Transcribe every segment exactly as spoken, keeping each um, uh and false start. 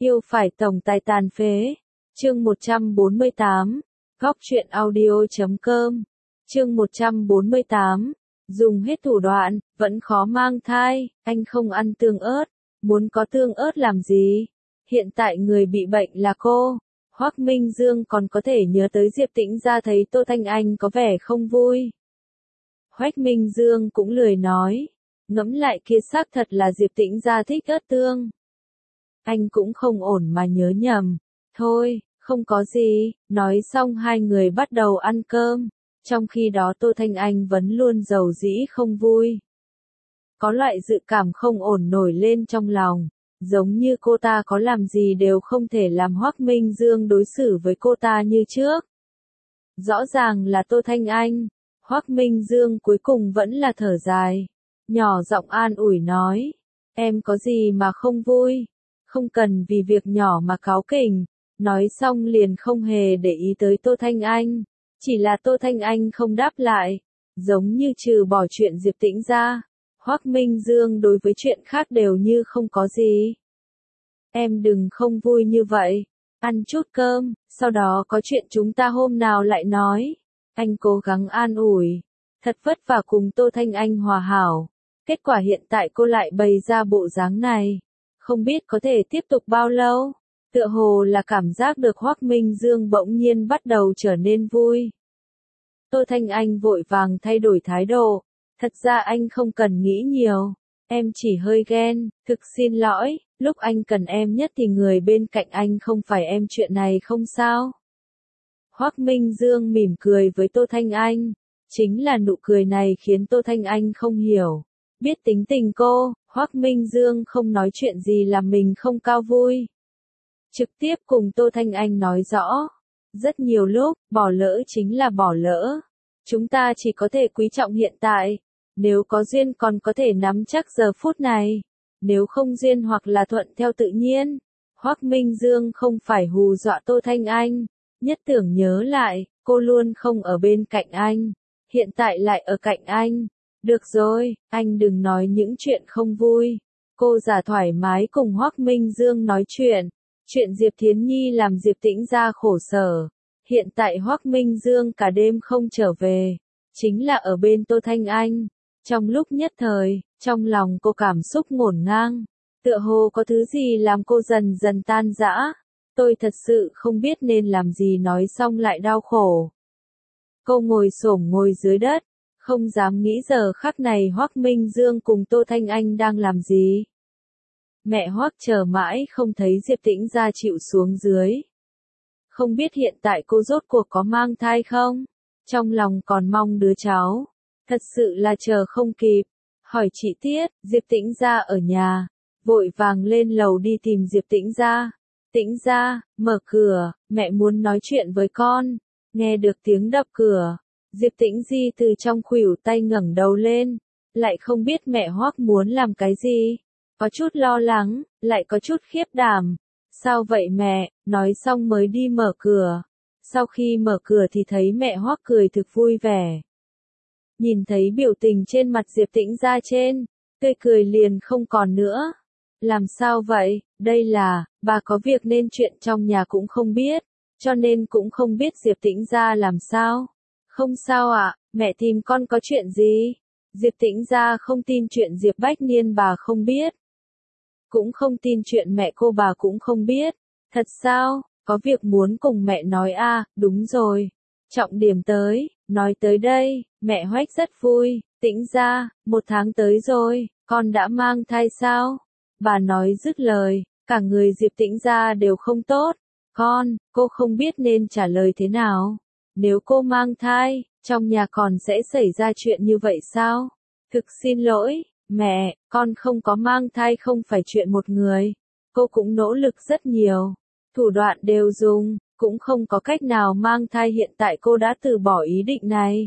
Yêu phải tổng tài tàn phế. Chương một trăm bốn mươi tám. Góc truyện audio chấm com. Chương một trăm bốn mươi tám. Dùng hết thủ đoạn, vẫn khó mang thai, anh không ăn tương ớt, muốn có tương ớt làm gì? Hiện tại người bị bệnh là cô. Hoắc Minh Dương còn có thể nhớ tới Diệp Tĩnh Gia thấy Tô Thanh Anh có vẻ không vui. Hoắc Minh Dương cũng lười nói, ngẫm lại kia xác thật là Diệp Tĩnh Gia thích ớt tương. Anh cũng không ổn mà nhớ nhầm, thôi, không có gì, nói xong hai người bắt đầu ăn cơm, trong khi đó Tô Thanh Anh vẫn luôn dầu dĩ không vui. Có loại dự cảm không ổn nổi lên trong lòng, giống như cô ta có làm gì đều không thể làm Hoắc Minh Dương đối xử với cô ta như trước. Rõ ràng là Tô Thanh Anh, Hoắc Minh Dương cuối cùng vẫn là thở dài, nhỏ giọng an ủi nói, em có gì mà không vui, không cần vì việc nhỏ mà cáu kỉnh, nói xong liền không hề để ý tới Tô Thanh Anh, chỉ là Tô Thanh Anh không đáp lại, giống như trừ bỏ chuyện Diệp Tĩnh ra, Hoắc Minh Dương đối với chuyện khác đều như không có gì. Em đừng không vui như vậy, ăn chút cơm, sau đó có chuyện chúng ta hôm nào lại nói. Anh cố gắng an ủi, thật vất vả cùng Tô Thanh Anh hòa hảo, kết quả hiện tại cô lại bày ra bộ dáng này, không biết có thể tiếp tục bao lâu, tựa hồ là cảm giác được Hoắc Minh Dương bỗng nhiên bắt đầu trở nên vui. Tô Thanh Anh vội vàng thay đổi thái độ, thật ra anh không cần nghĩ nhiều, em chỉ hơi ghen, thực xin lỗi, lúc anh cần em nhất thì người bên cạnh anh không phải em, chuyện này không sao. Hoắc Minh Dương mỉm cười với Tô Thanh Anh, chính là nụ cười này khiến Tô Thanh Anh không hiểu, biết tính tình cô, Hoắc Minh Dương không nói chuyện gì làm mình không cao vui. Trực tiếp cùng Tô Thanh Anh nói rõ, rất nhiều lúc, bỏ lỡ chính là bỏ lỡ. Chúng ta chỉ có thể quý trọng hiện tại, nếu có duyên còn có thể nắm chắc giờ phút này, nếu không duyên hoặc là thuận theo tự nhiên. Hoắc Minh Dương không phải hù dọa Tô Thanh Anh, nhất tưởng nhớ lại, cô luôn không ở bên cạnh anh, hiện tại lại ở cạnh anh. Được rồi, anh đừng nói những chuyện không vui. Cô giả thoải mái cùng Hoắc Minh Dương nói chuyện, chuyện Diệp Thiến Nhi làm Diệp Tĩnh ra khổ sở. Hiện tại Hoắc Minh Dương cả đêm không trở về, chính là ở bên Tô Thanh Anh. Trong lúc nhất thời, trong lòng cô cảm xúc ngổn ngang, tựa hồ có thứ gì làm cô dần dần tan rã. Tôi thật sự không biết nên làm gì, nói xong lại đau khổ. Cô ngồi xổm ngồi dưới đất, không dám nghĩ giờ khắc này Hoắc Minh Dương cùng Tô Thanh Anh đang làm gì. Mẹ Hoắc chờ mãi không thấy Diệp Tĩnh ra chịu xuống dưới. Không biết hiện tại cô rốt cuộc có mang thai không? Trong lòng còn mong đứa cháu. Thật sự là chờ không kịp. Hỏi chị Tiết, Diệp Tĩnh ra ở nhà. Vội vàng lên lầu đi tìm Diệp Tĩnh ra. Tĩnh ra, mở cửa, mẹ muốn nói chuyện với con. Nghe được tiếng đập cửa, Diệp Tĩnh Di từ trong khuỷu tay ngẩng đầu lên, lại không biết mẹ Hoắc muốn làm cái gì. Có chút lo lắng, lại có chút khiếp đảm. Sao vậy mẹ, nói xong mới đi mở cửa. Sau khi mở cửa thì thấy mẹ Hoắc cười thực vui vẻ. Nhìn thấy biểu tình trên mặt Diệp Tĩnh ra trên, tươi cười liền không còn nữa. Làm sao vậy, đây là, bà có việc nên chuyện trong nhà cũng không biết, cho nên cũng không biết Diệp Tĩnh ra làm sao. Không sao ạ, mẹ tìm con có chuyện gì? Diệp Tĩnh ra không tin chuyện Diệp Bách Niên bà không biết. Cũng không tin chuyện mẹ cô bà cũng không biết. Thật sao, có việc muốn cùng mẹ nói à, đúng rồi. Trọng điểm tới, nói tới đây, mẹ Hoắc rất vui, Tĩnh ra, một tháng tới rồi, con đã mang thai sao? Bà nói dứt lời, cả người Diệp Tĩnh ra đều không tốt. Con, cô không biết nên trả lời thế nào. Nếu cô mang thai, trong nhà còn sẽ xảy ra chuyện như vậy sao? Thực xin lỗi, mẹ, con không có mang thai không phải chuyện một người. Cô cũng nỗ lực rất nhiều. Thủ đoạn đều dùng, cũng không có cách nào mang thai, hiện tại cô đã từ bỏ ý định này.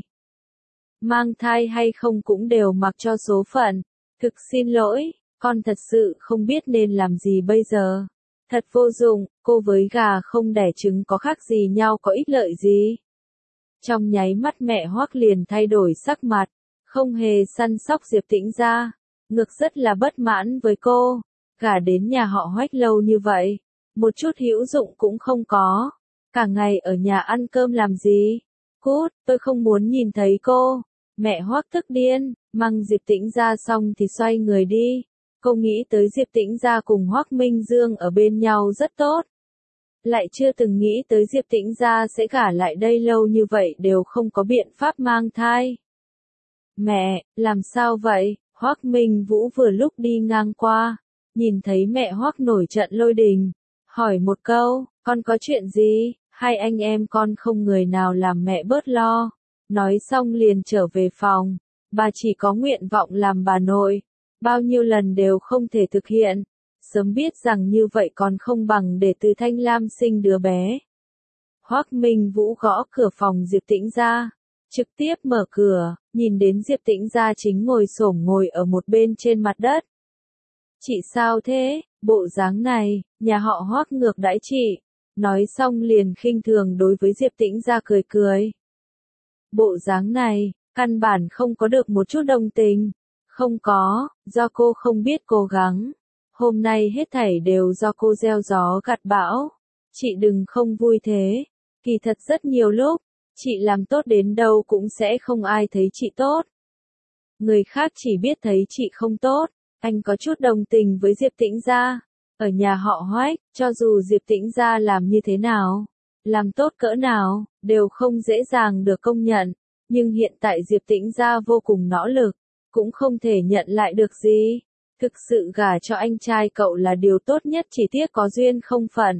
Mang thai hay không cũng đều mặc cho số phận. Thực xin lỗi, con thật sự không biết nên làm gì bây giờ. Thật vô dụng, cô với gà không đẻ trứng có khác gì nhau, có ích lợi gì. Trong nháy mắt mẹ Hoắc liền thay đổi sắc mặt, không hề săn sóc Diệp Tĩnh ra, ngược rất là bất mãn với cô. Gả đến nhà họ Hoắc lâu như vậy, một chút hữu dụng cũng không có. Cả ngày ở nhà ăn cơm làm gì? Cút, tôi không muốn nhìn thấy cô. Mẹ Hoắc tức điên, mang Diệp Tĩnh ra xong thì xoay người đi. Cô nghĩ tới Diệp Tĩnh ra cùng Hoắc Minh Dương ở bên nhau rất tốt. Lại chưa từng nghĩ tới Diệp Tĩnh ra sẽ gả lại đây lâu như vậy đều không có biện pháp mang thai. Mẹ, làm sao vậy? Hoắc Minh Vũ vừa lúc đi ngang qua, nhìn thấy mẹ Hoắc nổi trận lôi đình, hỏi một câu, con có chuyện gì? Hai anh em con không người nào làm mẹ bớt lo. Nói xong liền trở về phòng, bà chỉ có nguyện vọng làm bà nội, bao nhiêu lần đều không thể thực hiện. Sớm biết rằng như vậy còn không bằng để Từ Thanh Lam sinh đứa bé. Hoắc Minh Vũ gõ cửa phòng Diệp Tĩnh ra, trực tiếp mở cửa, nhìn đến Diệp Tĩnh ra chính ngồi xổm ngồi ở một bên trên mặt đất. Chị sao thế, bộ dáng này, nhà họ Hoắc ngược đãi chị. Nói xong liền khinh thường đối với Diệp Tĩnh ra cười cười. Bộ dáng này, căn bản không có được một chút đồng tình. Không có, do cô không biết cố gắng. Hôm nay hết thảy đều do cô gieo gió gặt bão. Chị đừng không vui thế. Kỳ thật rất nhiều lúc, chị làm tốt đến đâu cũng sẽ không ai thấy chị tốt. Người khác chỉ biết thấy chị không tốt. Anh có chút đồng tình với Diệp Tĩnh gia. Ở nhà họ Hoắc, cho dù Diệp Tĩnh gia làm như thế nào, làm tốt cỡ nào, đều không dễ dàng được công nhận. Nhưng hiện tại Diệp Tĩnh gia vô cùng nỗ lực, cũng không thể nhận lại được gì. Thực sự gả cho anh trai cậu là điều tốt nhất, chỉ tiếc có duyên không phận.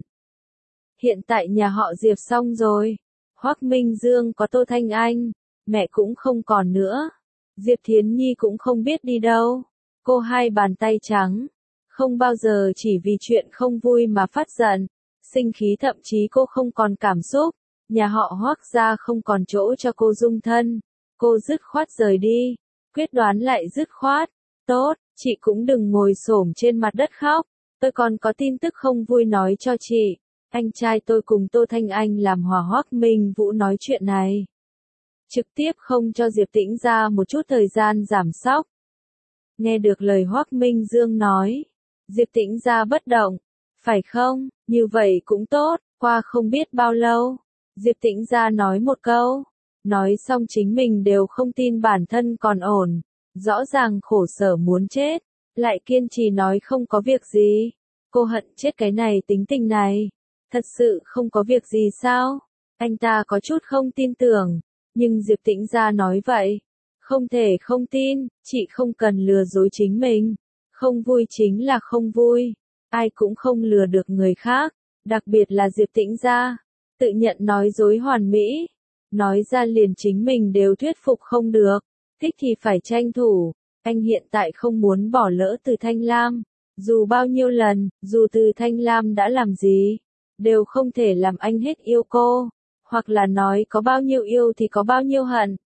Hiện tại nhà họ Diệp xong rồi. Hoắc Minh Dương có Tô Thanh Anh, mẹ cũng không còn nữa. Diệp Thiến Nhi cũng không biết đi đâu. Cô hai bàn tay trắng, không bao giờ chỉ vì chuyện không vui mà phát giận, sinh khí, thậm chí cô không còn cảm xúc. Nhà họ Hoắc gia không còn chỗ cho cô dung thân. Cô dứt khoát rời đi, quyết đoán lại dứt khoát. Tốt, chị cũng đừng ngồi xổm trên mặt đất khóc. Tôi còn có tin tức không vui nói cho chị. Anh trai tôi cùng Tô Thanh Anh làm hòa. Hoắc Minh Vũ nói chuyện này, trực tiếp không cho Diệp Tĩnh ra một chút thời gian giảm sóc. Nghe được lời Hoắc Minh Dương nói, Diệp Tĩnh ra bất động. Phải không, như vậy cũng tốt. Qua không biết bao lâu, Diệp Tĩnh ra nói một câu. Nói xong chính mình đều không tin bản thân còn ổn. Rõ ràng khổ sở muốn chết, lại kiên trì nói không có việc gì. Cô hận chết cái này tính tình này. Thật sự không có việc gì sao? Anh ta có chút không tin tưởng, nhưng Diệp Tĩnh ra nói vậy. Không thể không tin, chị không cần lừa dối chính mình. Không vui chính là không vui. Ai cũng không lừa được người khác, đặc biệt là Diệp Tĩnh ra. Tự nhận nói dối hoàn mỹ. Nói ra liền chính mình đều thuyết phục không được. Thích thì phải tranh thủ. Anh hiện tại không muốn bỏ lỡ Từ Thanh Lam. Dù bao nhiêu lần, dù Từ Thanh Lam đã làm gì, đều không thể làm anh hết yêu cô. Hoặc là nói có bao nhiêu yêu thì có bao nhiêu hận.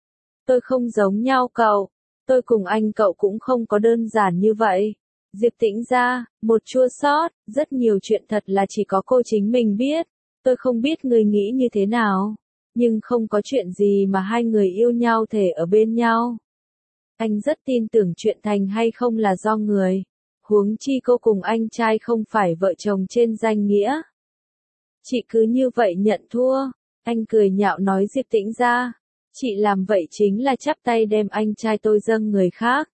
Tôi không giống nhau cậu. Tôi cùng anh cậu cũng không có đơn giản như vậy. Diệp Tĩnh ra, một chua xót, rất nhiều chuyện thật là chỉ có cô chính mình biết. Tôi không biết người nghĩ như thế nào. Nhưng không có chuyện gì mà hai người yêu nhau thể ở bên nhau. Anh rất tin tưởng chuyện thành hay không là do người. Huống chi cô cùng anh trai không phải vợ chồng trên danh nghĩa. Chị cứ như vậy nhận thua. Anh cười nhạo nói Diệp Tĩnh ra. Chị làm vậy chính là chắp tay đem anh trai tôi dâng người khác.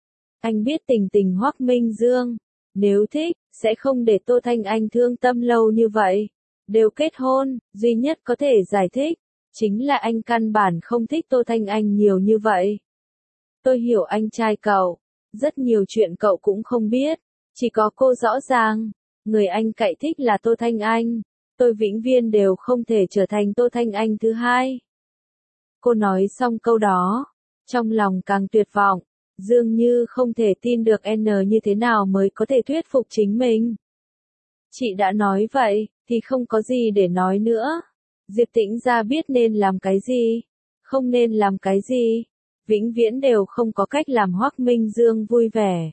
Anh biết tình tình Hoắc Minh Dương. Nếu thích, sẽ không để Tô Thanh Anh thương tâm lâu như vậy. Đều kết hôn, duy nhất có thể giải thích. Chính là anh căn bản không thích Tô Thanh Anh nhiều như vậy. Tôi hiểu anh trai cậu. Rất nhiều chuyện cậu cũng không biết. Chỉ có cô rõ ràng. Người anh cậy thích là Tô Thanh Anh. Tôi vĩnh viễn đều không thể trở thành Tô Thanh Anh thứ hai. Cô nói xong câu đó, trong lòng càng tuyệt vọng. Dường như không thể tin được N như thế nào mới có thể thuyết phục chính mình. Chị đã nói vậy, thì không có gì để nói nữa. Diệp Tĩnh ra biết nên làm cái gì, không nên làm cái gì. Vĩnh viễn đều không có cách làm Hoắc Minh Dương vui vẻ.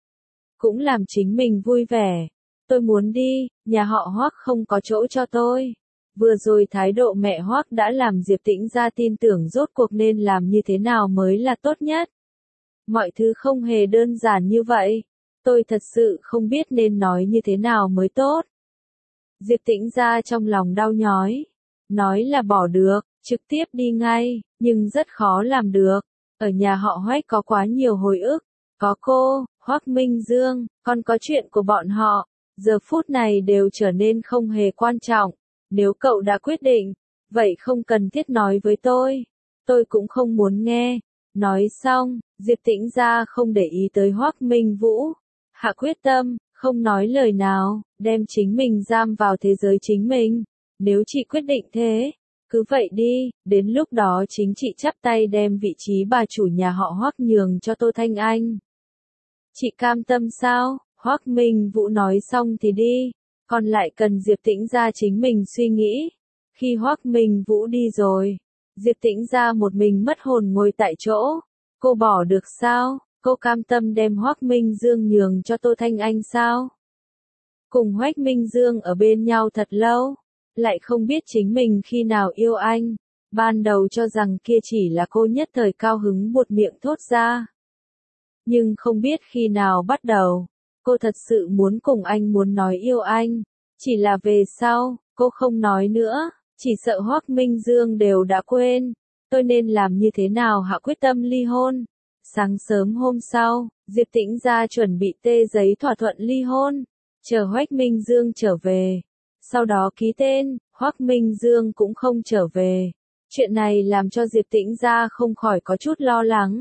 Cũng làm chính mình vui vẻ. Tôi muốn đi, nhà họ Hoắc không có chỗ cho tôi. Vừa rồi thái độ mẹ Hoắc đã làm Diệp Tĩnh ra tin tưởng rốt cuộc nên làm như thế nào mới là tốt nhất. Mọi thứ không hề đơn giản như vậy. Tôi thật sự không biết nên nói như thế nào mới tốt. Diệp Tĩnh Gia trong lòng đau nhói. Nói là bỏ được, trực tiếp đi ngay, nhưng rất khó làm được. Ở nhà họ Hoách có quá nhiều hồi ức. Có cô, Hoắc Minh Dương, còn có chuyện của bọn họ. Giờ phút này đều trở nên không hề quan trọng. Nếu cậu đã quyết định, vậy không cần thiết nói với tôi. Tôi cũng không muốn nghe. Nói xong, Diệp Tĩnh Gia không để ý tới Hoắc Minh Vũ. Hạ quyết tâm, không nói lời nào, đem chính mình giam vào thế giới chính mình. Nếu chị quyết định thế, cứ vậy đi, đến lúc đó chính chị chắp tay đem vị trí bà chủ nhà họ Hoắc nhường cho Tô Thanh Anh. Chị cam tâm sao? Hoắc Minh Vũ nói xong thì đi, còn lại cần Diệp Tĩnh Gia chính mình suy nghĩ. Khi Hoắc Minh Vũ đi rồi, Diệp Tĩnh Gia một mình mất hồn ngồi tại chỗ. Cô bỏ được sao? Cô cam tâm đem Hoắc Minh Dương nhường cho Tô Thanh Anh sao? Cùng Hoắc Minh Dương ở bên nhau thật lâu, lại không biết chính mình khi nào yêu anh. Ban đầu cho rằng kia chỉ là cô nhất thời cao hứng buột miệng thốt ra. Nhưng không biết khi nào bắt đầu, cô thật sự muốn cùng anh, muốn nói yêu anh. Chỉ là về sau, cô không nói nữa, chỉ sợ Hoắc Minh Dương đều đã quên. Tôi nên làm như thế nào hạ quyết tâm ly hôn? Sáng sớm hôm sau, Diệp Tĩnh Gia chuẩn bị tê giấy thỏa thuận ly hôn, chờ Hoắc Minh Dương trở về. Sau đó ký tên, Hoắc Minh Dương cũng không trở về. Chuyện này làm cho Diệp Tĩnh Gia không khỏi có chút lo lắng.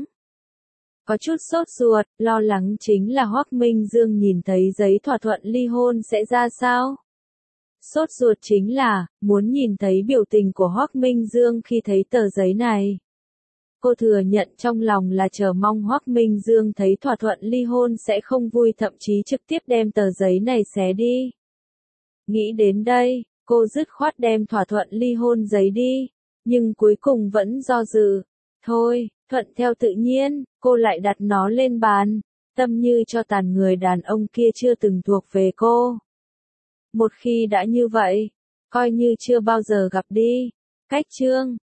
Có chút sốt ruột, lo lắng chính là Hoắc Minh Dương nhìn thấy giấy thỏa thuận ly hôn sẽ ra sao? Sốt ruột chính là, muốn nhìn thấy biểu tình của Hoắc Minh Dương khi thấy tờ giấy này. Cô thừa nhận trong lòng là chờ mong Hoắc Minh Dương thấy thỏa thuận ly hôn sẽ không vui, thậm chí trực tiếp đem tờ giấy này xé đi. Nghĩ đến đây, cô dứt khoát đem thỏa thuận ly hôn giấy đi, nhưng cuối cùng vẫn do dự. Thôi, thuận theo tự nhiên, cô lại đặt nó lên bàn, tâm như cho tàn người đàn ông kia chưa từng thuộc về cô. Một khi đã như vậy, coi như chưa bao giờ gặp đi. Cách chương